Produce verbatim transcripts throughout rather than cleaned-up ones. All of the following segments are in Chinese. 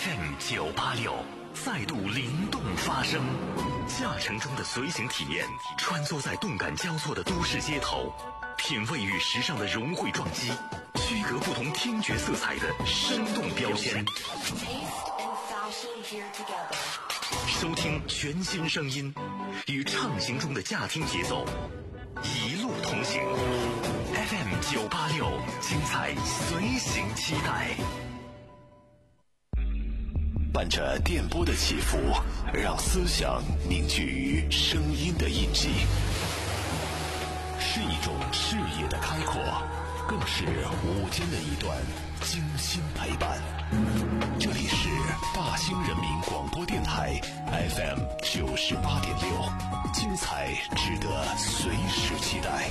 F M 九八六再度灵动发声，驾乘中的随行体验，穿梭在动感交错的都市街头，品味与时尚的融汇撞击，区隔不同听觉色彩的生动标签。收听全新声音，与畅行中的驾听节奏，一路同行。F M 九八六，精彩随行期待。 伴着电波的起伏，让思想凝聚于声音的印记，是一种视野的开阔，更是午间的一段精心陪伴。这里是大兴人民广播电台 F M 九十八点六，精彩值得随时期待。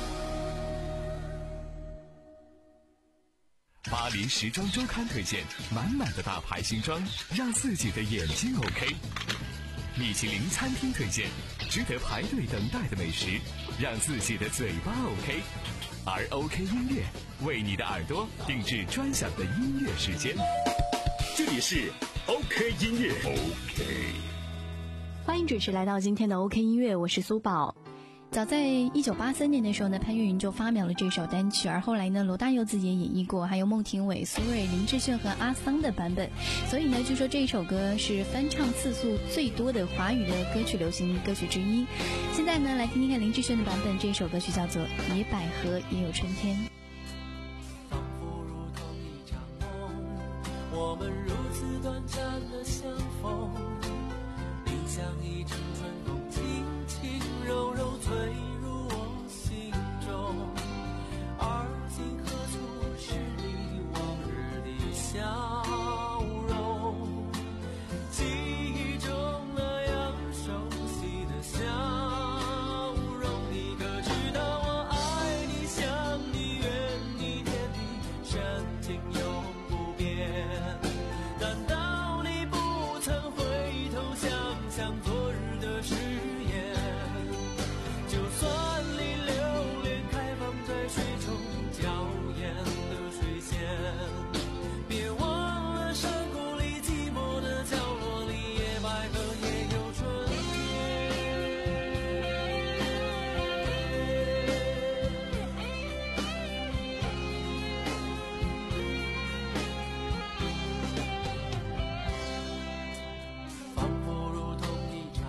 巴黎时装周刊推荐满满的大牌新装，让自己的眼睛 OK。米其林餐厅推荐值得排队等待的美食，让自己的嘴巴 OK。而 OK 音乐为你的耳朵定制专享的音乐时间。这里是 OK 音乐 OK。 欢迎准时来到今天的 OK 音乐，我是苏宝。早在一九八三年的时候呢，潘越云就发表了这首单曲，而后来呢，罗大佑自己也演绎过，还有孟庭苇、苏芮、林志炫和阿桑的版本。所以呢，据说这一首歌是翻唱次数最多的华语的歌曲流行歌曲之一。现在呢，来听听看林志炫的版本，这首歌曲叫做《野百合也有春天》。 仿佛如同一场梦，我们如此短暂的相逢，你像一阵春风，轻轻柔柔吹入我心中，而今何处是你往日的笑容，记忆中那样熟悉的笑容，你可知道我爱你想你愿你天地深情永不变，难道你不曾回头想想昨日的誓言，就算你留恋开放在水中娇艳的水仙，别忘了山谷里寂寞的角落里，野百合也有春仿佛如同一场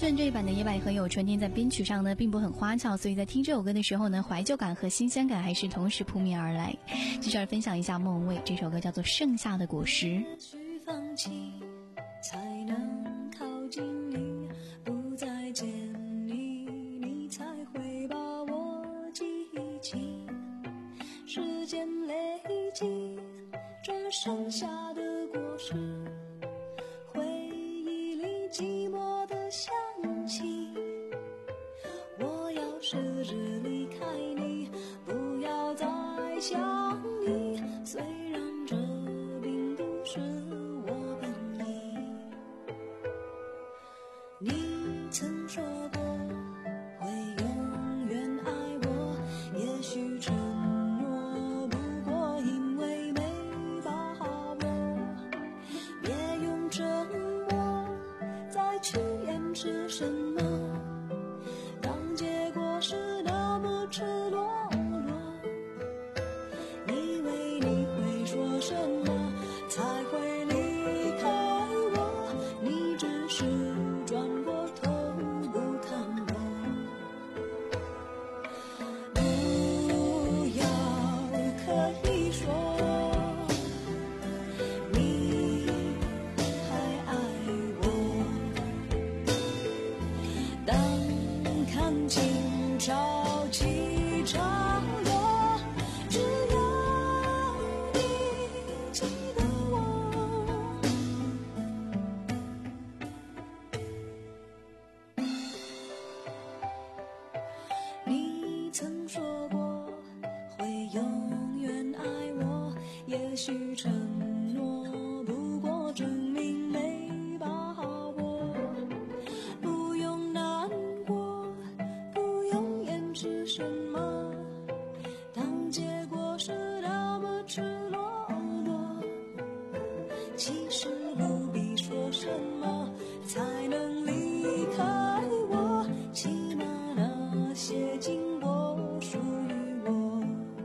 顺这一版的《野百合有春天》在编曲上呢并不很花俏，所以在听这首歌的时候呢，怀旧感和新鲜感还是同时扑面而来。接下来分享一下莫文蔚，这首歌叫做《盛夏的果实》。 也许放弃才能靠近你，不再见你，你才会把我记起。时间累积这剩下的果实，回忆里寂寞的香气。我要试着离开你，不要再想你，虽然这并不是我本意。你曾说过会永远爱我，也许承诺不过因为没把握，别用沉默再去掩饰什么，当结果是那么赤裸裸，以为你会说什么才会离开我，你只是转过头不看我。不要刻意说你还爱我，当看清潮起潮落，只要你记得我。你曾说过会永远爱我，也许承诺不过证明没把握，不用难过，不用掩饰什么，当结果是那么赤裸裸，其实不必说什么才能离开我，起码那些经过属于我。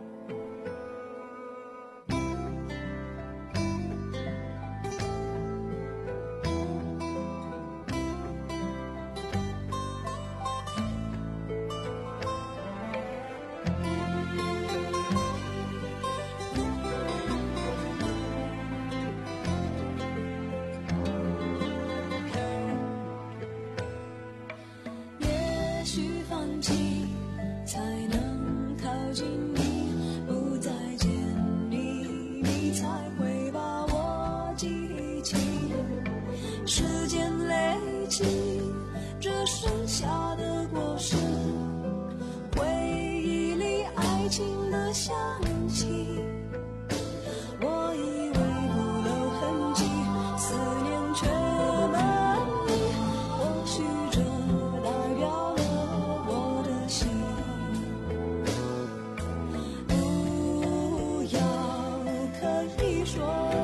也许放弃才能靠近你，不再见你，你才会把我记起。时间累积这剩下的果实，回忆里爱情的香气。我以为不留痕迹，思念却满溢，或许这代表了我的心。不要刻意说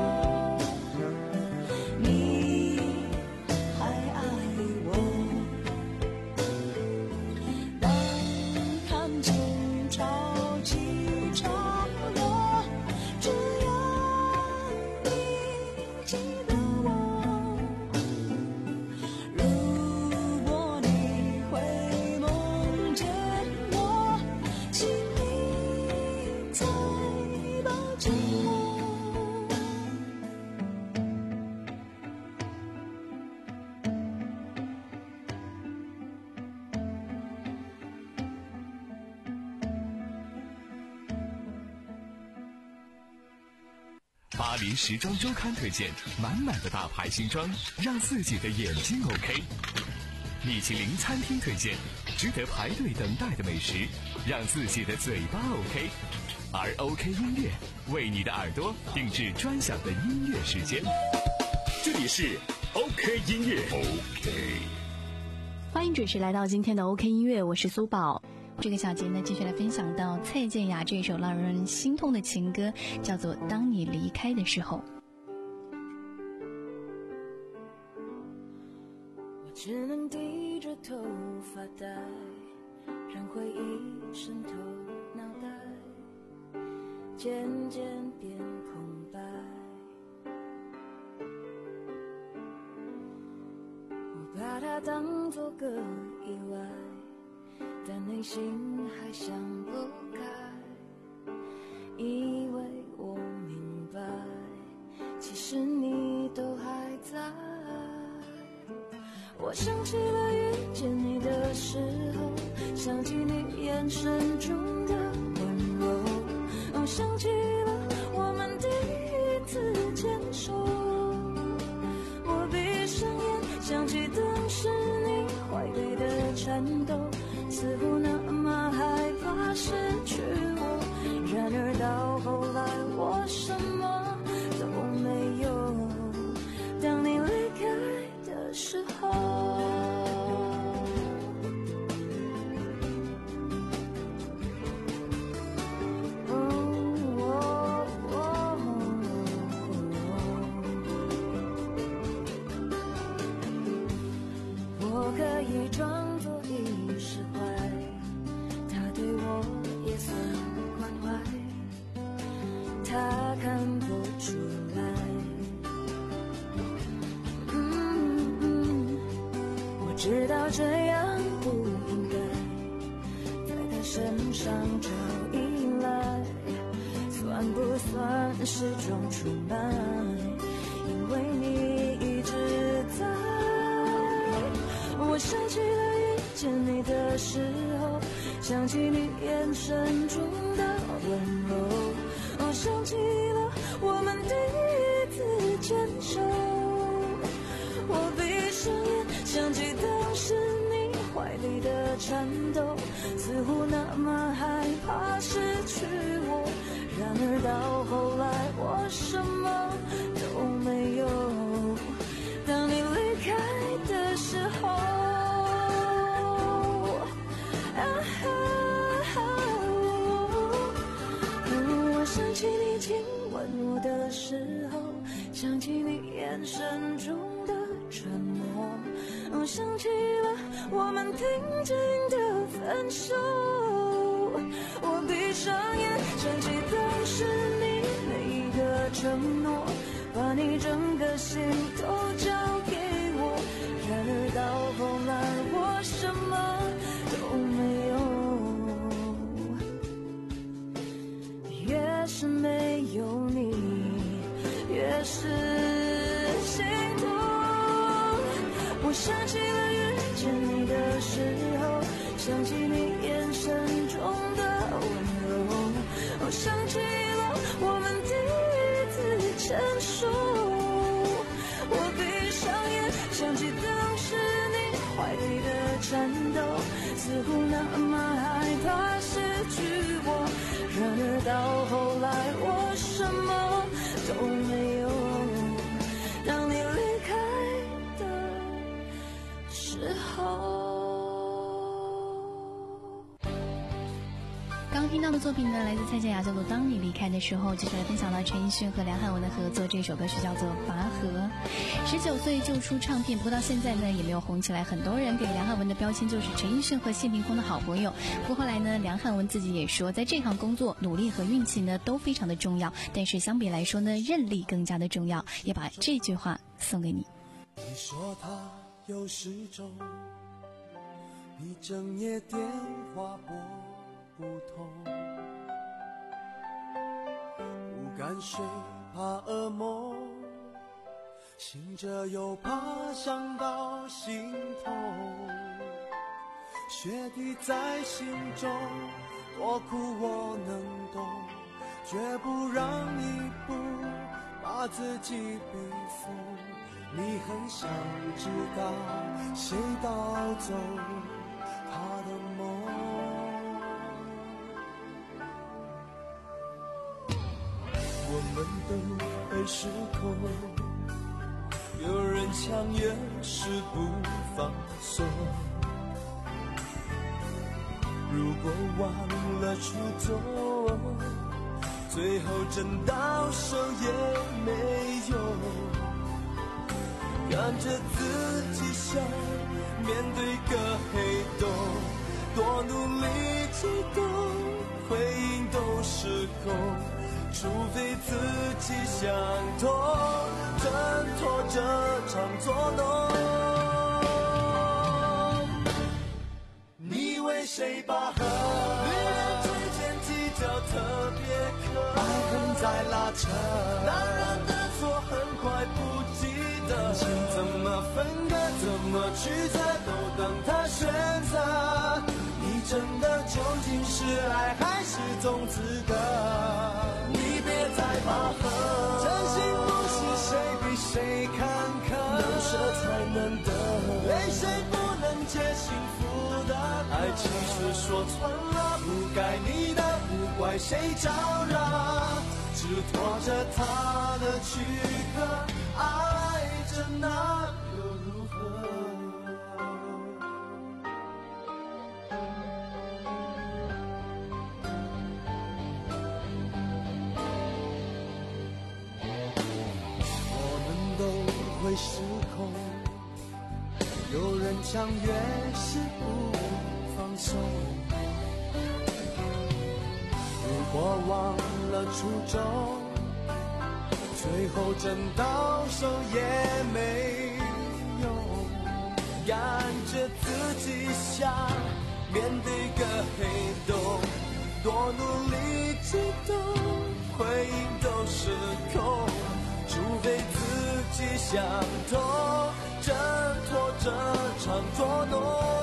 你还爱我，当看清潮起潮落，只要你记得我。如果你会梦见我，请你再抱紧我。 巴黎时装周刊推荐满满的大牌新装，让自己的眼睛 OK。米其林餐厅推荐值得排队等待的美食，让自己的嘴巴 OK。而 OK 音乐为你的耳朵定制专享的音乐时间。 这里是 OK 音乐 OK。 欢迎准时来到今天的 OK 音乐，我是苏宝。这个小节呢，继续来分享到蔡健雅这首让人心痛的情歌，叫做《当你离开的时候》。 我只能低着头发呆，让回忆渗透脑袋，渐渐变空白。我把它当作个意外，但内心还想不开，以为我明白，其实你都还在。我想起了遇见你的时候，想起你眼神中的温柔，哦，想起了我们第一次牵手。我闭上眼，想起当时你怀里的颤抖，似乎那么害怕失去我。然而到后来，我什么都没有。当你离开的时候，我可以装作已释怀，他对我也算关怀，他看不出来。嗯嗯，我知道这样不应该在他身上找依赖，算不算是种出卖？因为你一直在。我想起了遇见你的时候，想起你眼神中的温柔，哦，想起了我们第一次牵手。我闭上眼，想起当时你怀里的颤抖，似乎那么害怕失去我。然而到后来，我什么都没有。当你离开的时候，啊哈哈，我想起你亲吻我的时候，想起你眼神中的沉默，我想起了我们平静的分手。我闭上眼，想起当时你每一个承诺，把你整个心都交给我。然而到后来，我什么都没有。越是没有你，越是心痛。我想起了遇见你的时候，想起你眼神中的温柔，我想起了我们第一次牵手。我闭上眼，想起当时你怀里的颤抖，似乎那么害怕失去我。然而到后来，我什么都没有。当你离开的时候。 刚听到的作品呢，来自蔡健雅，叫做《当你离开的时候》。接下来分享到陈奕迅和梁汉文的合作，这首歌曲叫做《拔河》。十九岁就出唱片，不过到现在呢也没有红起来。很多人给梁汉文的标签就是陈奕迅和谢霆锋的好朋友。不过后来呢，梁汉文自己也说，在这行工作，努力和运气呢都非常的重要，但是相比来说呢，韧力更加的重要。也把这句话送给你。 你说他有时钟，你整夜电话拨不通，不敢睡怕噩梦，醒着又怕伤到心痛，雪滴在心中，多苦我能懂，绝不让一步把自己逼疯。你很想知道谁盗走他的梦，我们都被失控，有人强颜是不放松，如果忘了初衷，最后真到手也没用，看着自己笑，面对个黑洞，多努力激动，回应都失控，除非自己想通，挣脱这场捉弄。 谁拔河？女人之间计较特别渴，爱恨在拉扯，男人的错很快不记得，情怎么分割，怎么曲折，都等他选择。你真的究竟是爱还是种资格？你别再拔河，真心不是谁比谁坎坷，能舍才能得，泪水不能解幸福的。爱其实说穿了，不该你的，不怪谁招惹，只拖着他的躯壳，爱着那又如何？会失控，有人强越是不放松。如果忘了初衷，最后真到手也没用。感觉自己像面对个黑洞，多努力激动，回应都是空。除非自己想通，挣脱这场捉弄。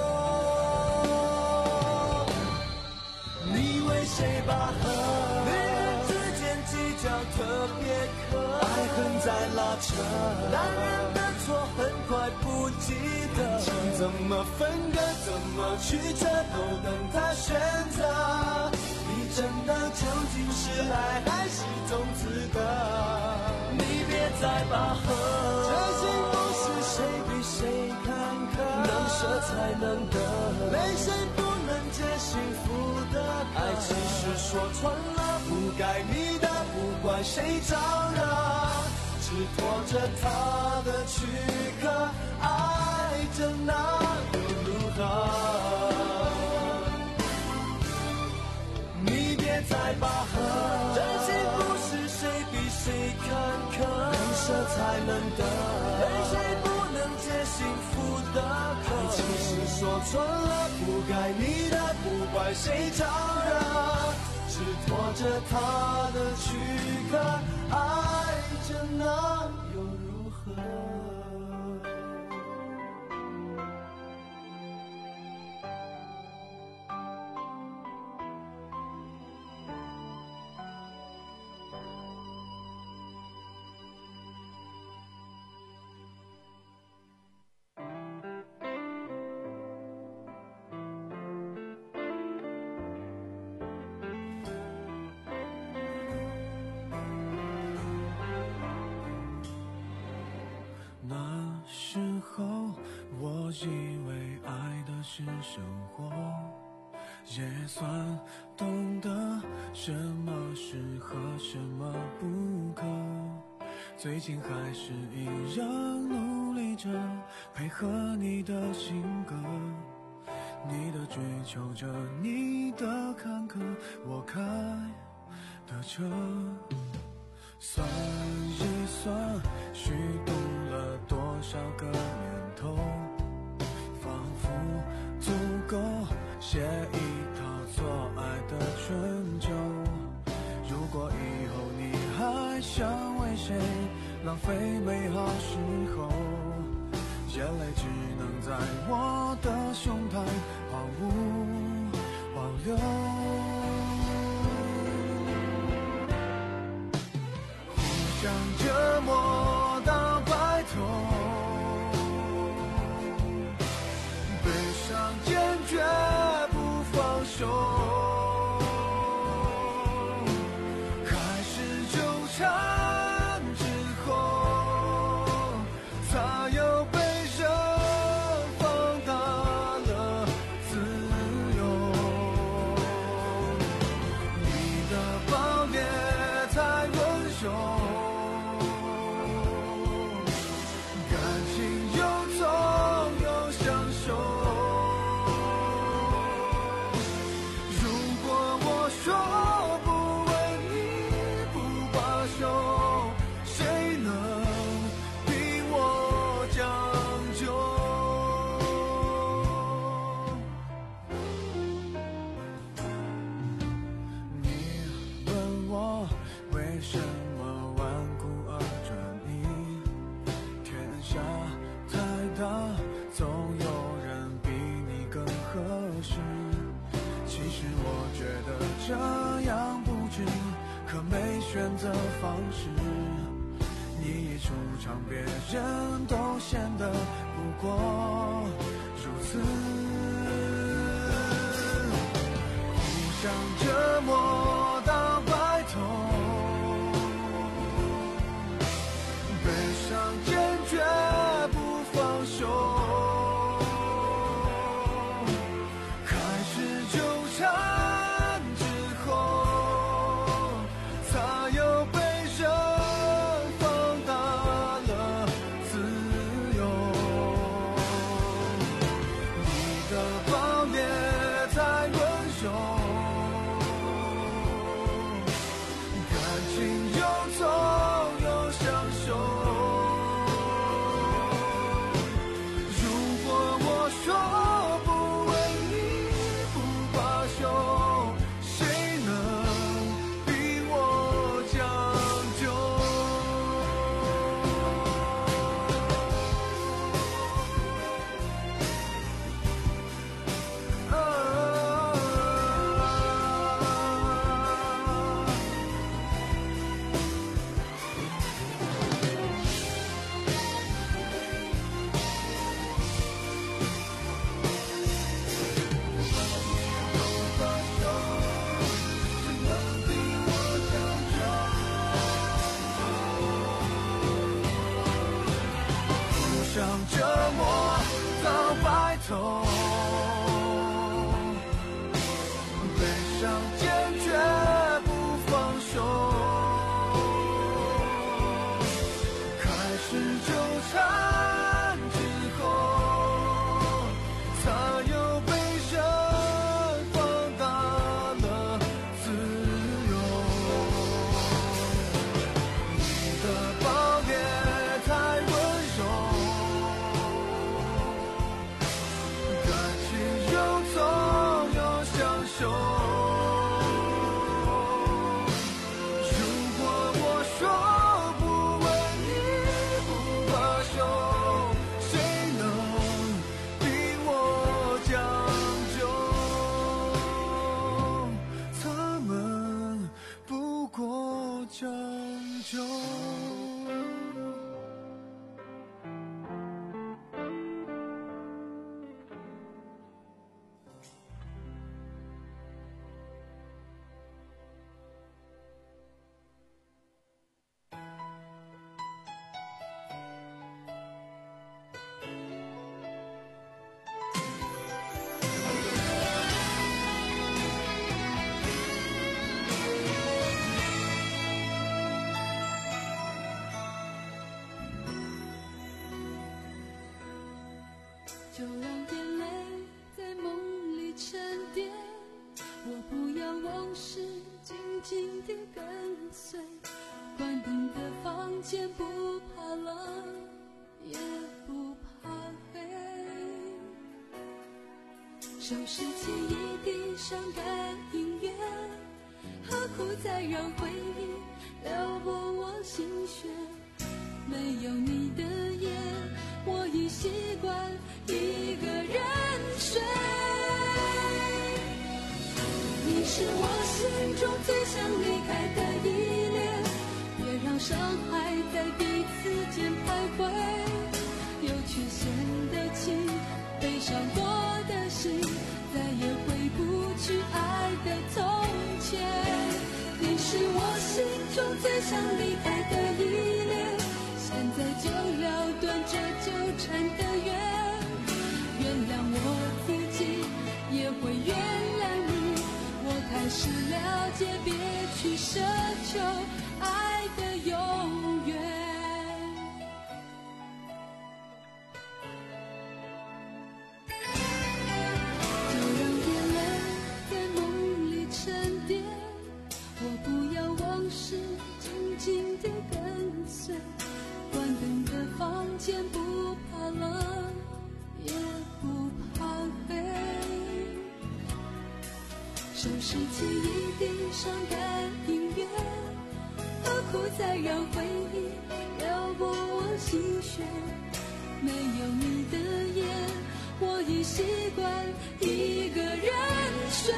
你为谁拔河？女人之间计较特别渴，爱恨在拉扯，男人的错很快不记得，情怎么分割，怎么曲折，都等他选择。你真的究竟是爱还是种资格？你别再拔河，这心不是谁比谁坎坷，能舍才能得，泪水不能解幸福的。爱其实说穿了，不该你的，不怪谁招惹，只拖着他的躯壳，爱着那又如何？你别再拔河，真心不是谁比谁坎坷，能舍才能得，泪水不能解幸福的渴。爱其实说穿了，不该你的，不怪谁招惹，只拖着他的躯壳，爱着那又如何？以为爱的是生活，也算懂得什么适合，什么不可。最近还是一样努力着配合你的性格，你的追求着，你的坎坷，我开的车。算一算，虚度了多少个年头，仿佛足够写一套错爱的春秋。如果以后你还想为谁浪费美好时候，眼泪只能在我的胸膛毫无保留。互相折磨到白头，悲伤坚决不放手，开始纠缠之后，才有被人放大了自由。你的暴烈太温柔， 惆怅，别人都显得不过如此，互相折磨到白头，悲伤坚决不放手，开始纠缠之后，才有被人放大了自由。你的暴烈太温柔，感情又痛又享受。如果我说不为你不罢休，谁能逼我将就？互相折磨到白头，悲伤坚决不放手，开始纠缠之后，才有被人放大了自由。你的暴烈太温柔，感情又痛又享受。如果我说不为你不罢休，谁能逼我将就？他们不过将就。 就让眼泪在梦里沉淀，我不要往事紧紧地跟随，关灯的房间不怕冷也不怕黑，收拾起一地伤感音乐，何苦再让回忆撩拨我心弦，没有你的夜我已习惯一个人睡，你是我心中最想离开的依恋，别让伤害在彼此间徘徊，有缺陷的情，悲伤过的心，再也回不去爱的从前，你是我心中最想离开的依恋，现在就了断这纠缠的缘，原谅我自己也会原谅你，我开始了解别去奢求爱的永远，就让眼泪在梦里沉淀，我不要往事紧紧地跟随，关灯的房间不怕冷也不怕黑，收拾起一地伤感音乐，何苦再让回忆撩拨我心弦，没有你的夜我已习惯一个人睡，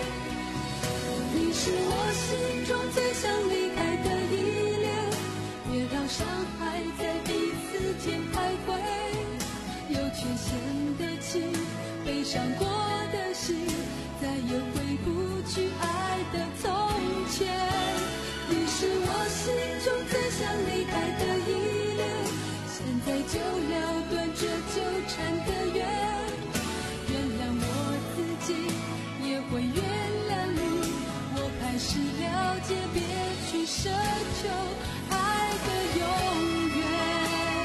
你是我心中最想离开的依恋，别让伤害在彼此间徘徊。有缺陷的情，悲伤过的心，再也回不去爱的从前。你是我心中最想离开的依恋，现在就了断这纠缠的缘。原谅我自己，也会原谅你。我开始了解，别去奢求爱的永远。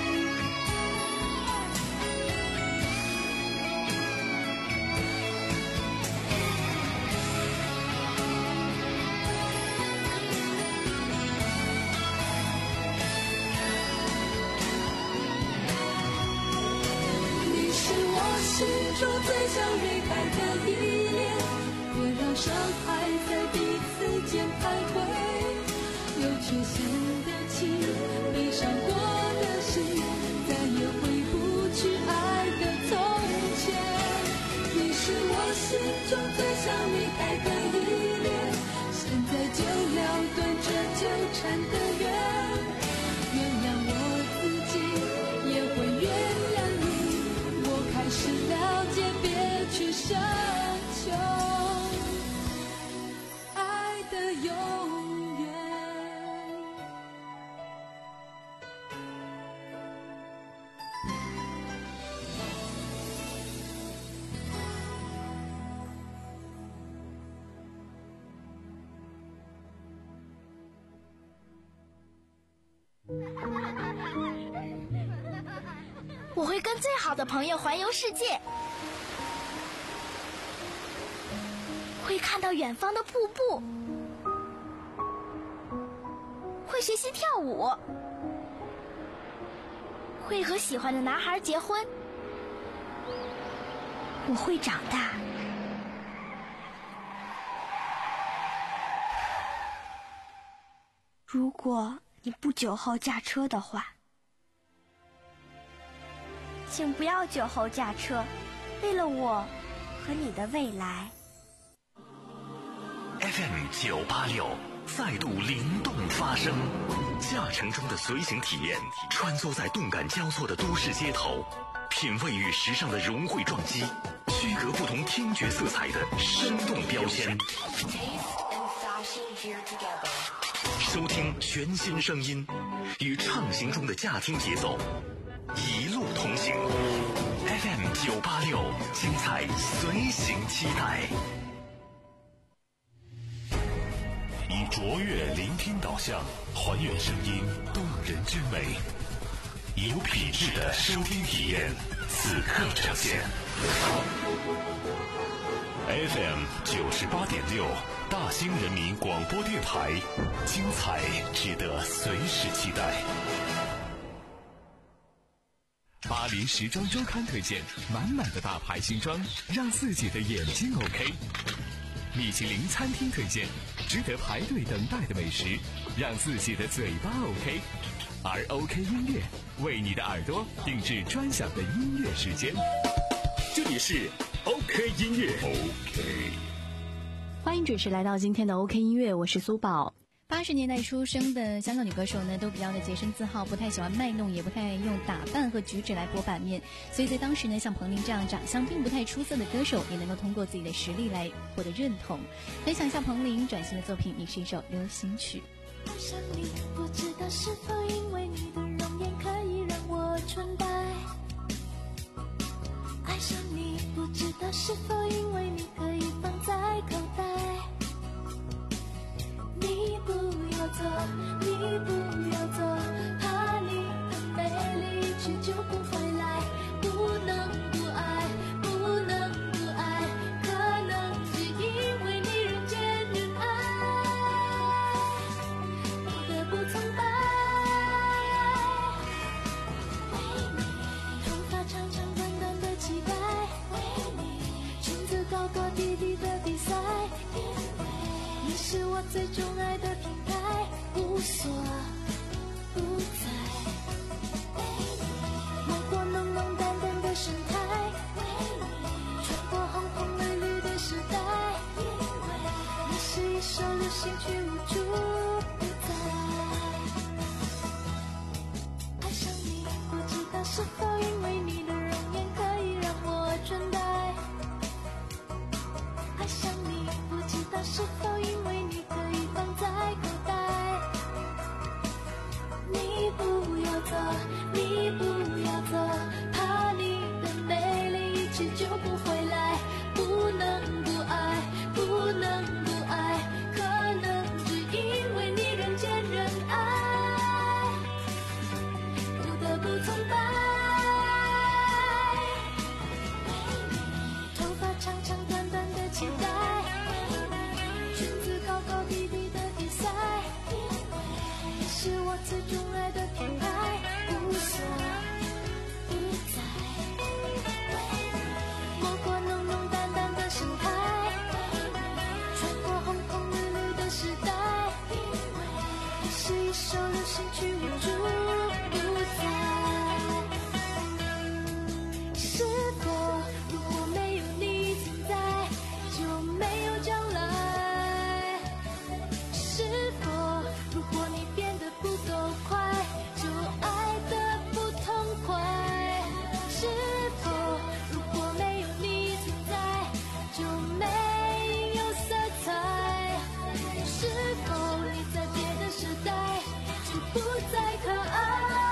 心中最想离开的依恋，别让伤害在彼此间徘徊。有缺陷的情，悲伤过的心，再也回不去爱的从前。你是我心中最想离开的依恋，现在就了断这纠缠的缘。原谅我自己，也会原谅你。我开始了解，别去奢求爱的永远。 我会跟最好的朋友环游世界，会看到远方的瀑布，会学习跳舞，会和喜欢的男孩结婚。我会长大。如果你不酒后驾车的话，请不要酒后驾车，为了我和你的未来。 F M 九八六再度灵动发声，驾乘中的随行体验，穿梭在动感交错的都市街头，品味与时尚的融汇撞击，区隔不同听觉色彩的生动标签。收听全新声音，与畅行中的驾听节奏，一路同行。F M 九八六，精彩随行期待。 以卓越聆听导向，还原声音动人之美，有品质的收听体验，此刻呈现。F M 九十八点六，大兴人民广播电台，精彩值得随时期待。 巴黎时装周刊推荐，满满的大牌新装，让自己的眼睛 OK。米其林餐厅推荐，值得排队等待的美食，让自己的嘴巴 OK。而 OK 音乐为你的耳朵定制专享的音乐时间。这里是 OK 音乐 OK。 欢迎准时来到今天的 OK 音乐，我是苏宝。八十年代出生的香港女歌手呢，都比较的洁身自好，不太喜欢卖弄，也不太用打扮和举止来博版面。所以在当时呢，像彭羚这样长相并不太出色的歌手，也能够通过自己的实力来获得认同。分享一下彭羚转型的作品，也是一首流行曲。 爱上你，不知道是否因为你的容颜可以让我纯白。爱上你，不知道是否因为你可以放在口袋。你不要走，你不要走，怕你很美丽却救不回来。不能不爱，不能不爱，可能只因为你人见人爱，不得不崇拜。为你，头发长长短短的期待，为你，裙子高高低低的比赛，因为你是我最钟爱的品牌，无所不在。为过浓浓淡淡的生态，为你穿过红红绿绿的时代，因为你是一首流行曲，无处不在。 是否因为你的容颜可以让我穿戴？爱上你，不知道是否因为你可以放在口袋。你不要走，你不要走，怕你的美丽一去就不回来。不能不爱，不能不爱，可能只因为你人见人爱，不得不崇拜。头发长长短短的期待，裙子高高低低的比赛，你是我最钟爱的品牌，无所不在。摸过浓浓淡淡的盛开，穿过红红绿绿的时代，你是一首流行曲，无处不在。是否如果没有你存在，就没有将来？是否如果你变得不够快，就爱得不痛快？是否如果没有你存在，就没有色彩？是否你在别的时代就不再可爱？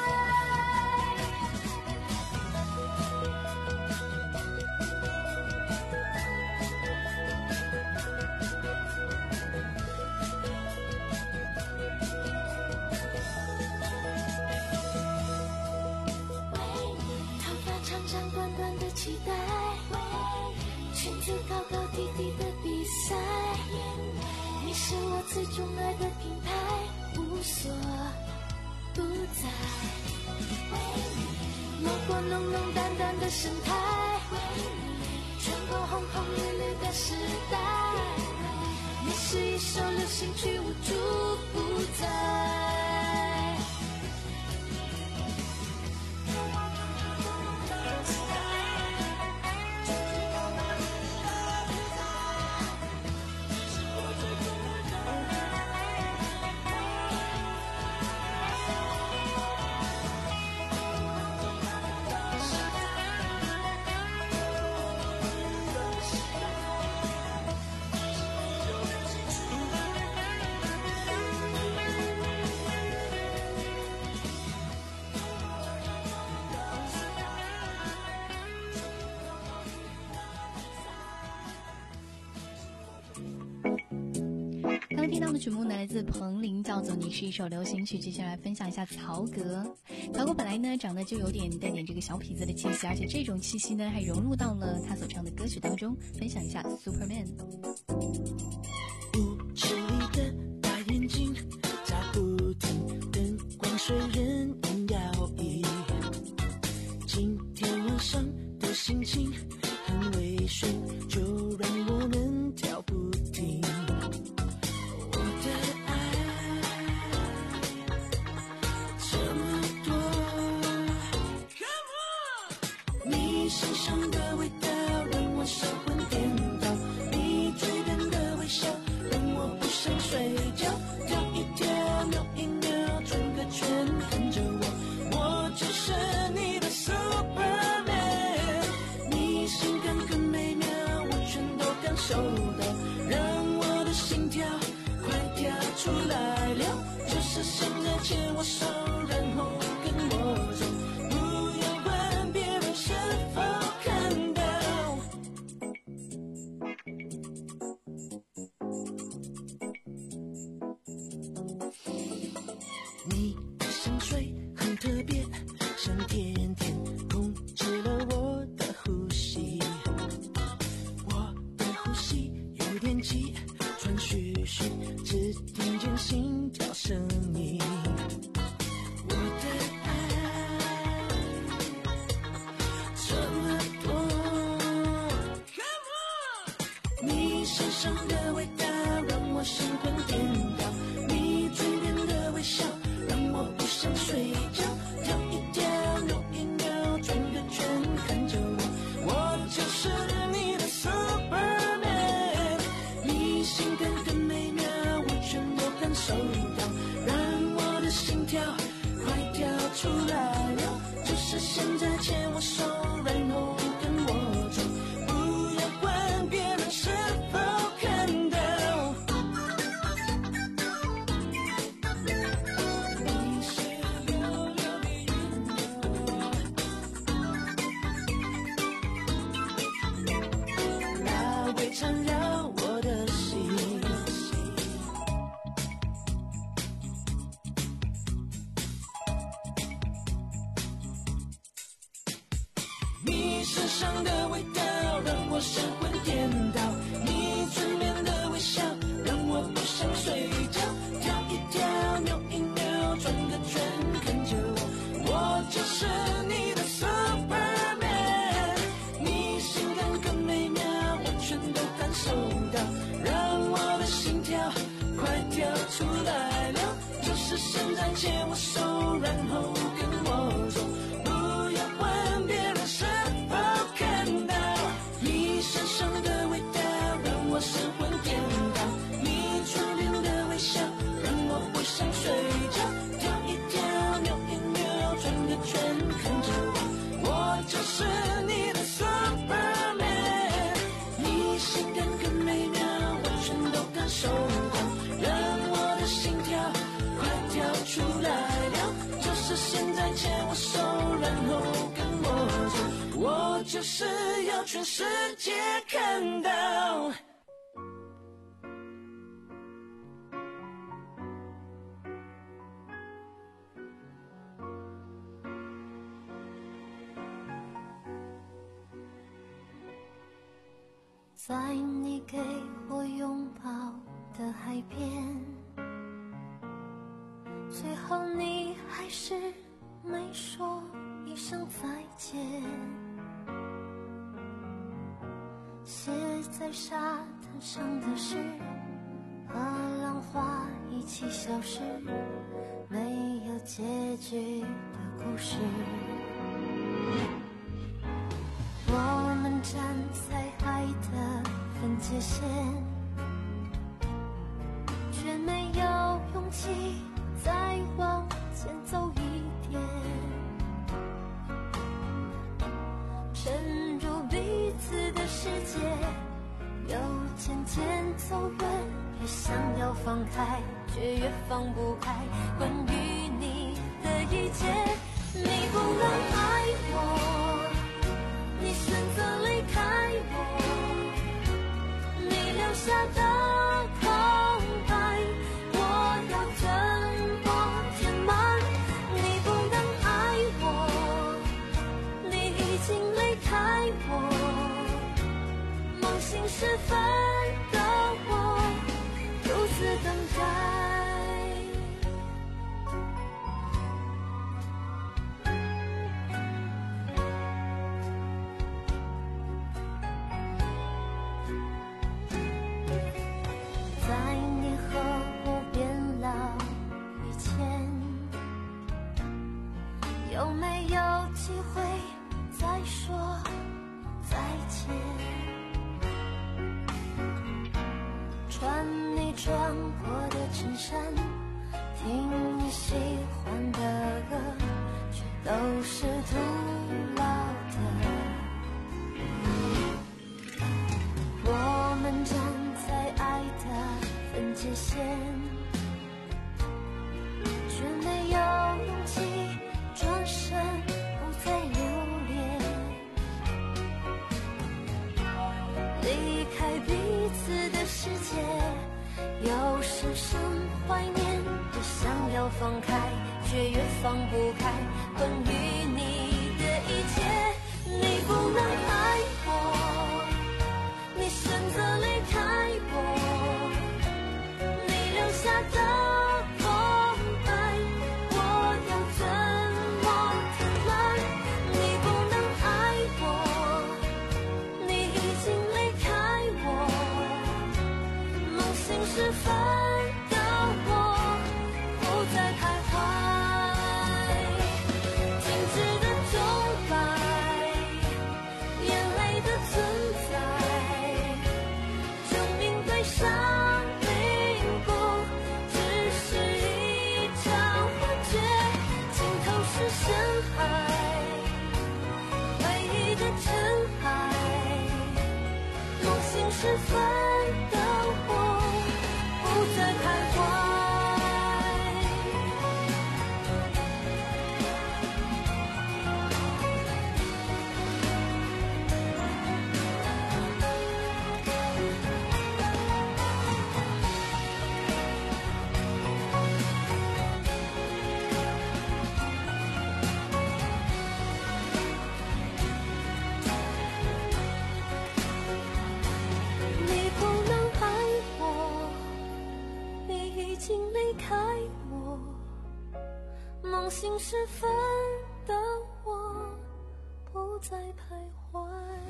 头发长长短短的期待，裙子高高低低的比赛，你是我最钟爱的品牌，无所不在。摸过浓浓淡淡的盛开，穿过红红绿绿的时代，你是一首流行曲，无处不在。 刚听到的曲目呢，来自彭羚，叫做《你是一首流行曲》。接下来分享一下曹格。曹格本来呢长得就有点带点这个小痞子的气息，而且这种气息呢还融入到了他所唱的歌曲当中。分享一下 Superman。 舞池里的大眼睛眨不停，灯光水人影摇曳。今天晚上的心情很微醺，就让我们跳不停。身上的味道让我神魂颠倒，你嘴边的微笑让我不想睡觉，跳一跳扭一扭转个圈看着我，我就是你的 Superman， 你性感更美妙，我全都感受到，让我的心跳快跳出来了，就是现在牵我手然后跟我走，你的香水很特别，像甜甜控制了我的呼吸，我的呼吸有点急，喘吁吁，只听见心跳声音。我的爱这么多，你身上的味道让我神魂颠倒，你嘴边的微笑让我不想睡觉，跳一跳扭一扭转个圈看着我，我就是你的 Superman， 你性感更美妙，我全都感受到，让我的心跳快跳出来了，就是是现在牵我手，然后跟我走，不要管别人是否看到。你是流流的云朵，它会缠绕我的心。你身上的味道让我神魂颠倒，你唇边的微笑让我不想睡觉，跳一跳，扭一扭，转个圈，看着我，我就是你的 Superman。你性感更美妙，我全都感受到，让我的心跳快跳出来了。就是现在牵我手，然后跟我走，不要管别人是否看到。你身上的味道让我神魂颠倒，你唇边的微笑让我不想睡觉，跳一跳，扭一扭，转个圈，看着我，我就是你的 Superman。你性感更美妙，我全都感受到，让我的心跳快跳出来了。就是现在牵我手，然后跟我走，我就是要全世界看到。 在你给我拥抱的海边，最后你还是没说一声再见。写在沙滩上的诗，和浪花一起消失，没有结局的故事。我们站在爱的分界线，却没有勇气再往前走一点。沉入彼此的世界，又渐渐走远，越想要放开，却越放不开。关于你的一切，你不能爱我，你选择离开我，你留下的空白，我要怎么填满？你不能爱我，你已经离开我，梦醒时分的我，独自等待。在你和我变老以前，有没有机会再说再见？穿你穿过的衬衫，听你喜欢的歌，却都是徒劳的。我们站在爱的分界线，却没有勇气转身不再留恋。离开彼此的世界，有时生怀念，越想要放开，却越放不开。关于你的一切，你不能爱我，你选择离开我，你留下的空白，我要怎么填满？你不能爱我，你已经离开我，梦醒时分的我，不再徘徊。 时分的我不再徘徊。你不能爱我，你已经离开我，梦醒时分的我不再徘徊。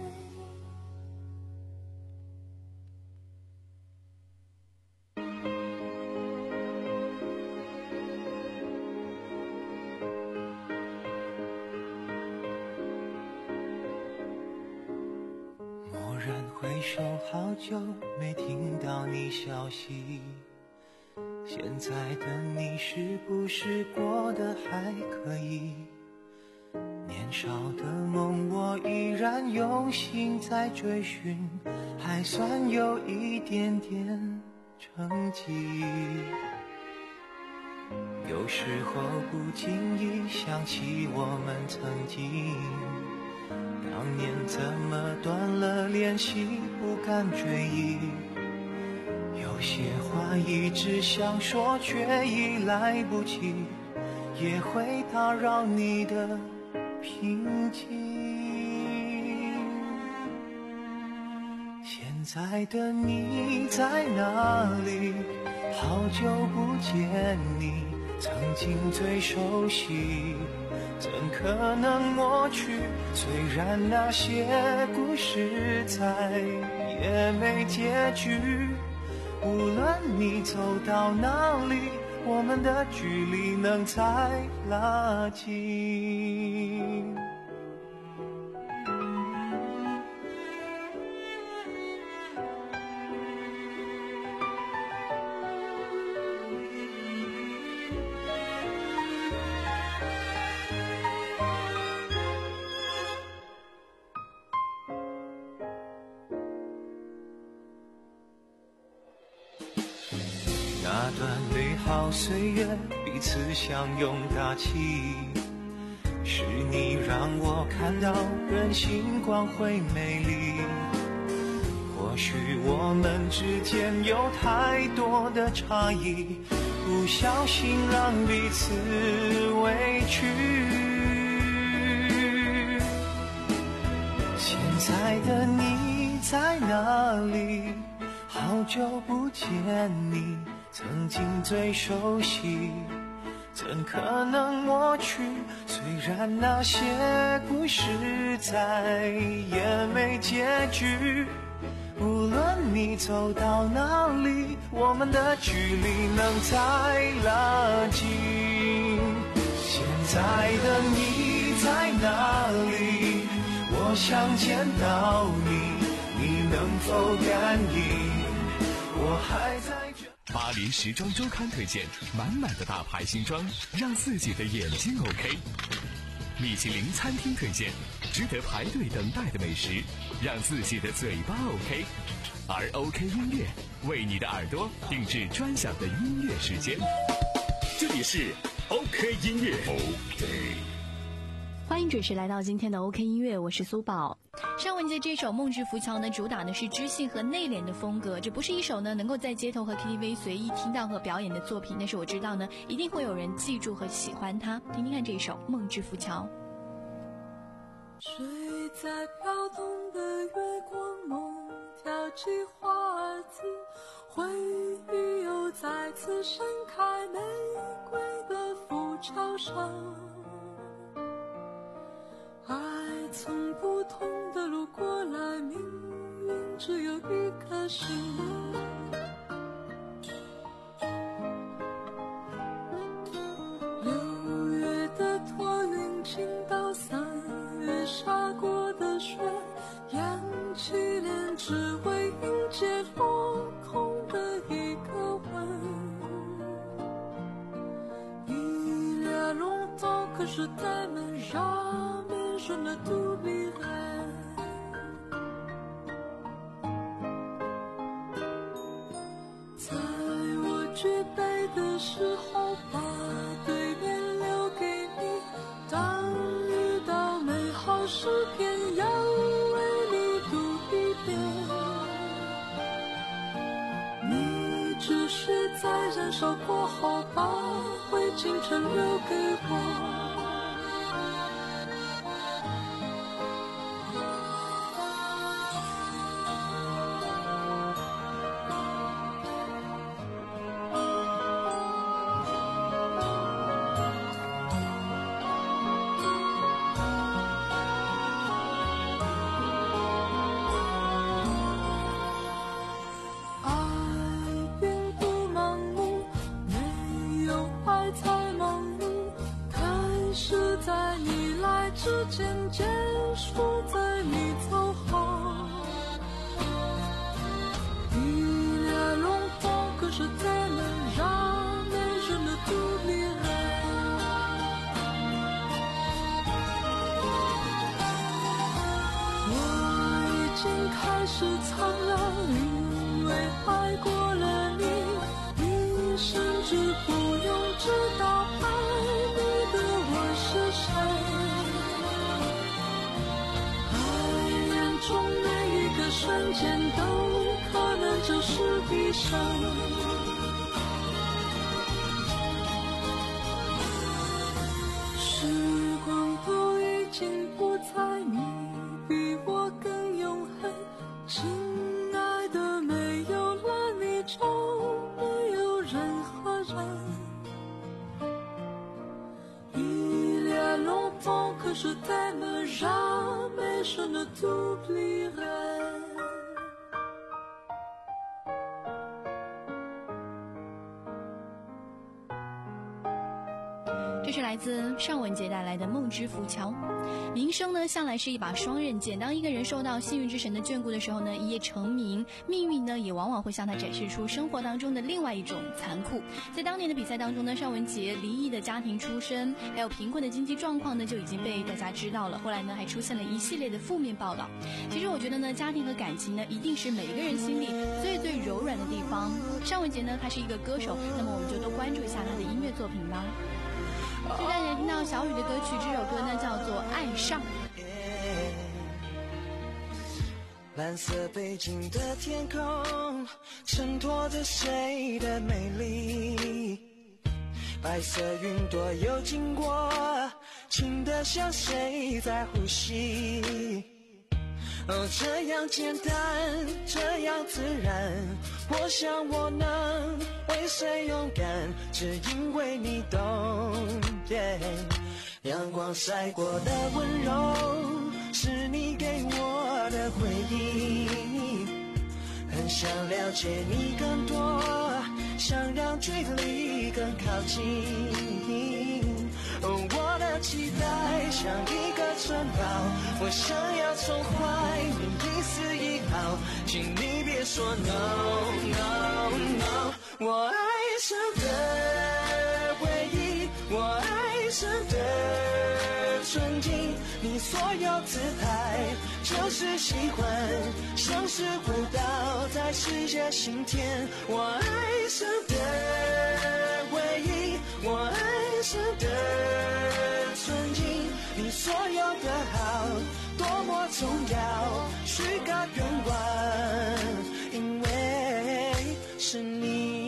蓦然回首，好久没听到你消息。现在的你是不是过得还可以？年少的梦我依然用心在追寻，还算有一点点成绩。有时候不经意想起我们曾经，当年怎么断了联系，不敢追忆。有些话一直想说，却已来不及，也会打扰你的平静。现在的你在哪里？好久不见你，曾经最熟悉，怎可能抹去？虽然那些故事再也没结局，无论你走到哪里，我们的距离能再拉近。那段美好岁月，彼此相拥大气，是你让我看到人性光辉美丽。或许我们之间有太多的差异，不小心让彼此委屈。现在的你在哪里？好久不见你，曾经最熟悉，怎可能抹去？虽然那些故事再也没结局，无论你走到哪里，我们的距离能再拉近。现在的你在哪里？我想见到你，你能否感应？我还在这。 巴黎时装周刊推荐满满的大牌新装，让自己的眼睛 OK。米其林餐厅推荐值得排队等待的美食，让自己的嘴巴 OK。而 OK 音乐为你的耳朵定制专享的音乐时间。 这里是 OK 音乐 OK。 欢迎准时来到今天的 OK 音乐，我是苏宝。尚雯婕这首《梦之浮桥》呢，主打的是知性和内敛的风格，这不是一首呢能够在街头和 K T V 随意听到和表演的作品，但是我知道呢，一定会有人记住和喜欢它。听听看这一首《梦之浮桥》。 睡在飘动的月光，梦跳起花籽，回忆又再次盛开，玫瑰的浮桥上。爱从不同的路过来，命运只有一颗心。六月的托云倾倒三月下过的雪，扬起脸只为迎接落空的一个吻。Il y a longtemps que je t'aime, jamais je ne t'oublierai. 手过后，把灰烬全留给我。之间结束在你走后，il y a longtemps que je t'aime, jamais je ne t'oublierai。我已经开始苍老，因为爱过了你，你甚至不用知道爱你的我是谁。中每一个瞬间都可能就是一生，时光都已经不在，你比我更永恒，亲爱的，没有了你就没有任何人。Il y a longtemps que je t'aime, jamais je ne t'oublierai。 这是来自尚雯婕带来的《梦之浮桥》。名声呢，向来是一把双刃剑。当一个人受到幸运之神的眷顾的时候呢，一夜成名，命运呢，也往往会向他展示出生活当中的另外一种残酷。在当年的比赛当中呢，尚雯婕离异的家庭出身，还有贫困的经济状况呢，就已经被大家知道了。后来呢，还出现了一系列的负面报道。其实我觉得呢，家庭和感情呢，一定是每个人心里最最柔软的地方。尚雯婕呢，她是一个歌手，那么我们就多关注一下她的音乐作品吧。现在呢，听到小雨的歌曲，这首歌呢叫做《爱上》。 蓝色背景的天空，衬托着谁的美丽？白色云朵又经过，轻得像谁在呼吸？哦，这样简单，这样自然，我想我能为谁勇敢，只因为你懂。yeah, 阳光晒过的温柔，是你给我的回忆。很想了解你更多，想让距离更靠近。哦，我的期待像一个城堡，我想要从怀里一丝一毫，请你别说 no no no。 我爱上的回忆，我爱上的纯净，你所有姿态就是喜欢，像是舞蹈在世界心田。我爱上的回忆，我爱上的纯净，你所有的好多么重要，许个愿望，因为是你。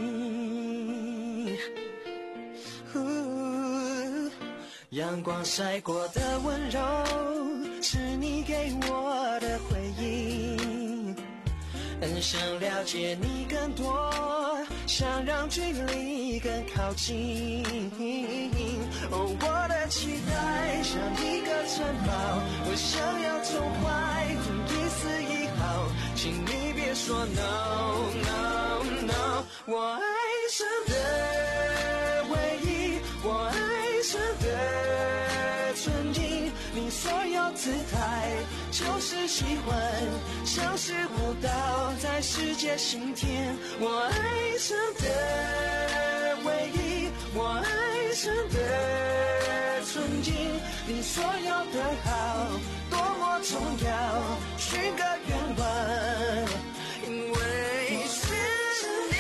阳光晒过的温柔，是你给我的回忆。很想了解你更多，想让距离更靠近。哦，我的期待像一个城堡，我想要从怀中一丝一毫，请你别说 no no no。 我爱上的回忆，我爱上的纯净，你所有姿态就是喜欢，像是舞蹈在世界心田。我爱上的回忆，我爱上的纯净，你所有的好多么重要，许个愿望，因为是你。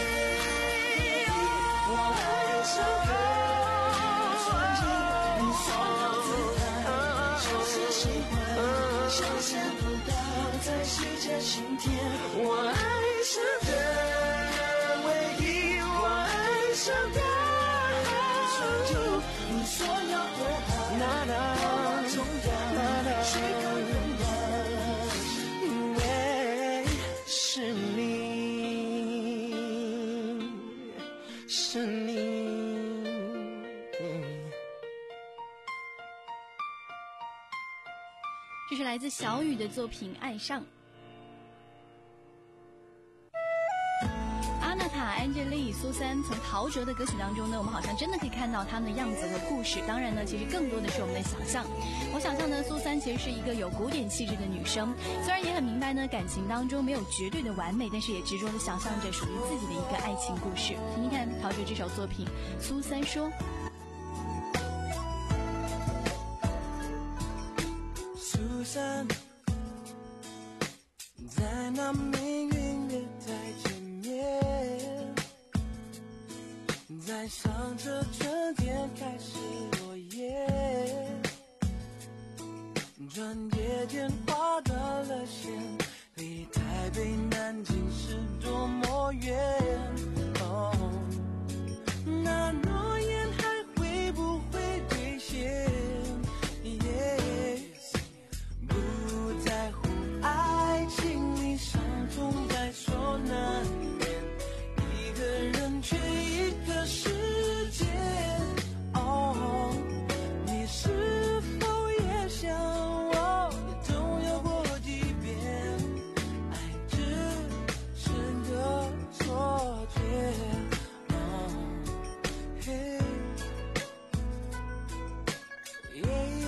我爱上的纯净，你所有姿态就是喜欢，像是舞蹈在世界心田。我爱上的回忆，我这是来自小雨的作品《爱上》。阿娜塔、Angelique、苏珊，从陶喆的歌曲当中呢，我们好像真的可以看到他们的样子和故事。当然呢，其实更多的是我们的想象。我想象呢，苏珊其实是一个有古典气质的女生，虽然也很明白呢，感情当中没有绝对的完美，但是也执着的想象着属于自己的一个爱情故事。听听看陶喆这首作品《苏珊说》。 苏珊，在那命运月台前面，在想着春天开始落叶，转眼间划断了线，离台北南京是多么远。哦，那诺言还会不会兑现？爱情里伤痛在所难免，一个人却一个世界。哦，你是否也像我，也总有过几遍，爱只是个错觉。哦，嘿，耶。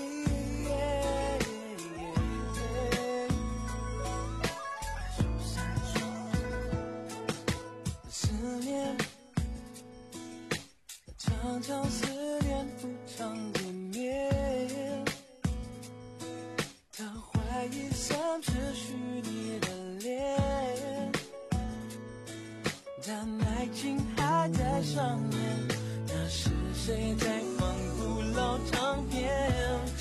常常思念不常见面，他怀疑像持续你的脸，但爱情还在上演，那是谁在放古老唱片？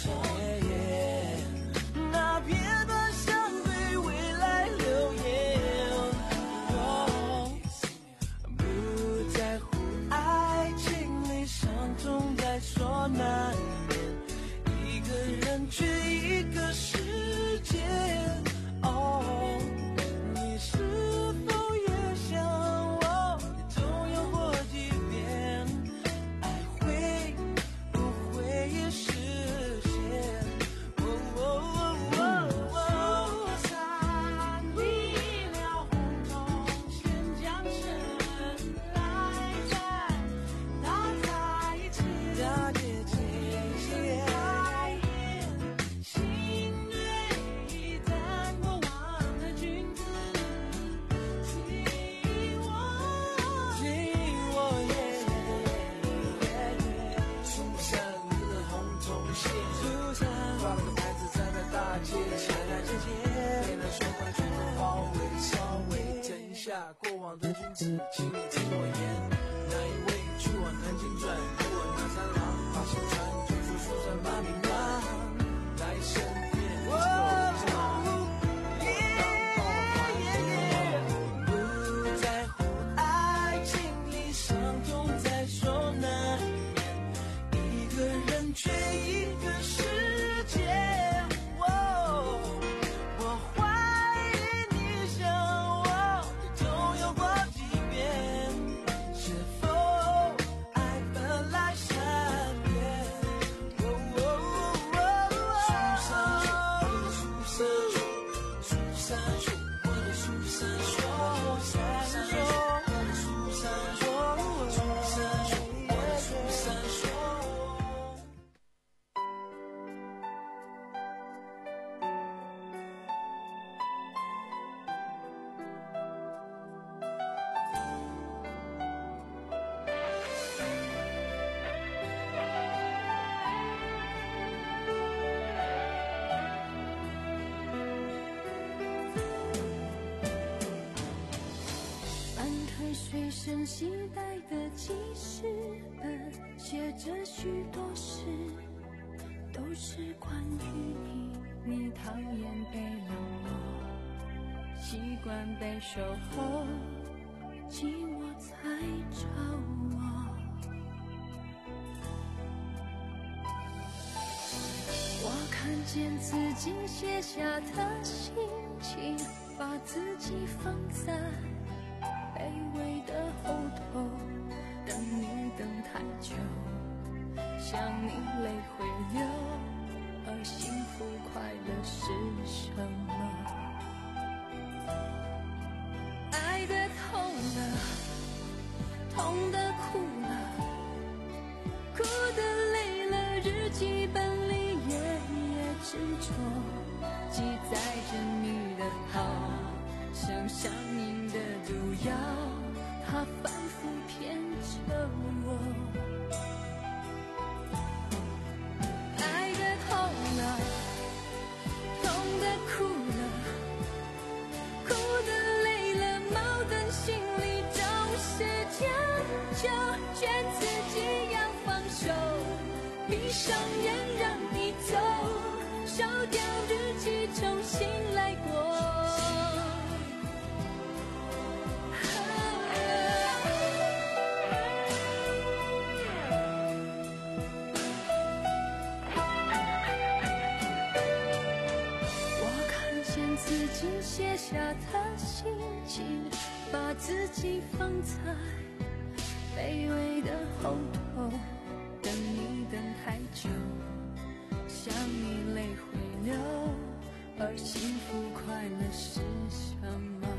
那片段像对未来留言，哦，不在乎爱情伤痛在所难免，一个人却一个世界。哦，你是否也像我，也总有过几遍，爱会不会也实现？哦哦哦哦，苏珊，你了红铜线将神来战，大姐姐开眼，心对已淡过往的君子，听我，听我耶。苏珊，你的红铜线，苏珊挂了个牌子站在大街，前来之前被那胸怀全都包围，稍微等一下，过往的君子，请你听我言，那一位去往南京转，给我拿三郎。把新船救出苏珊把命让来身边，我不在乎爱情里伤痛在所难免，一个人却一个世界。哦，我怀疑你像我，也总有过几遍，是否爱本来善变？哦哦哦哦，苏珊，我的苏珊，苏珊说，我的苏珊说，我的苏珊说，我的苏珊说。 随身携带的记事本，写着许多事，都是关于你。你讨厌被冷落，习惯被守候，寂寞才找我。我看见自己写下的心情，把自己放在卑微的后头，等你等太久，想你泪会流， 而幸福快乐是什么？爱的痛了，痛的哭了，哭的累了，日记本里夜夜执着，记载着你的好，像上瘾的毒药，它反复骗着我。爱的痛了，痛的哭了，哭的累了，矛盾心里总是将就，劝自己要放手，闭上眼让你走，烧掉日记重新来过。写下的心情，把自己放在卑微的后头，等你等太久，想你泪会流，而幸福快乐是什么？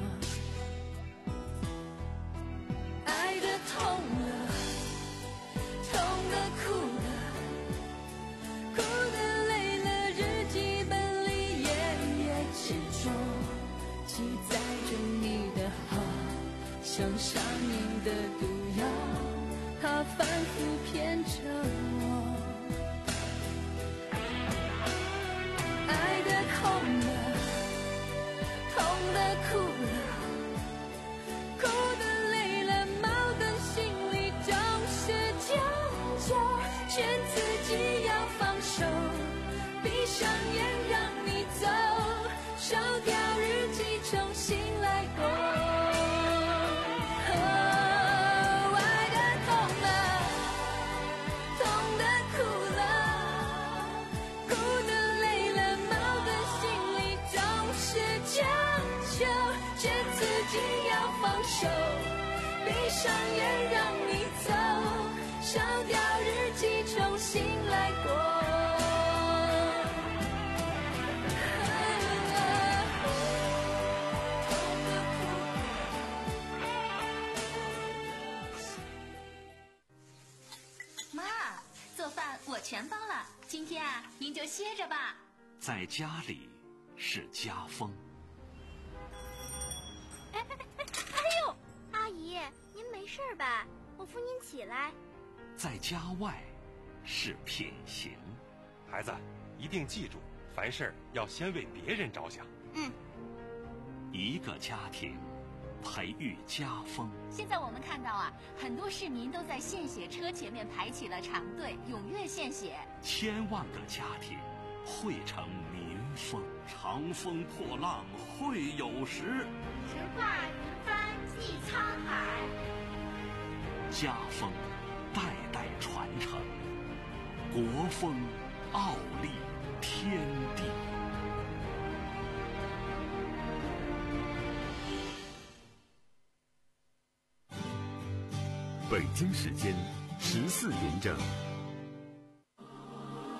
爱的痛了，痛的哭了，哭的累了，日记本里夜夜执着，记载着你的好，像上瘾的毒药，它反复骗着我。爱的痛了，痛的哭了，哭的累了，矛盾心里总是将就，劝自己要放手，闭上眼让你走，烧掉日记重新来过。哦，爱的痛了，痛的哭了，哭的累了，矛盾心里总是将就，劝自己要放手，闭上眼让你走，烧掉日记重新来过。 我全包了，今天啊，您就歇着吧。 在家里是家风。 哎哎哎哎呦，阿姨，您没事吧？我扶您起来。 在家外是品行。 孩子，一定记住，凡事要先为别人着想。 嗯。 一个家庭培育家风。 现在我们看到啊，很多市民都在献血车前面排起了长队，踊跃献血。 千万个家庭汇成民风。长风破浪会有时， 直挂云帆济沧海。 家风代代传承，国风傲立天地。 北京时间十四点整。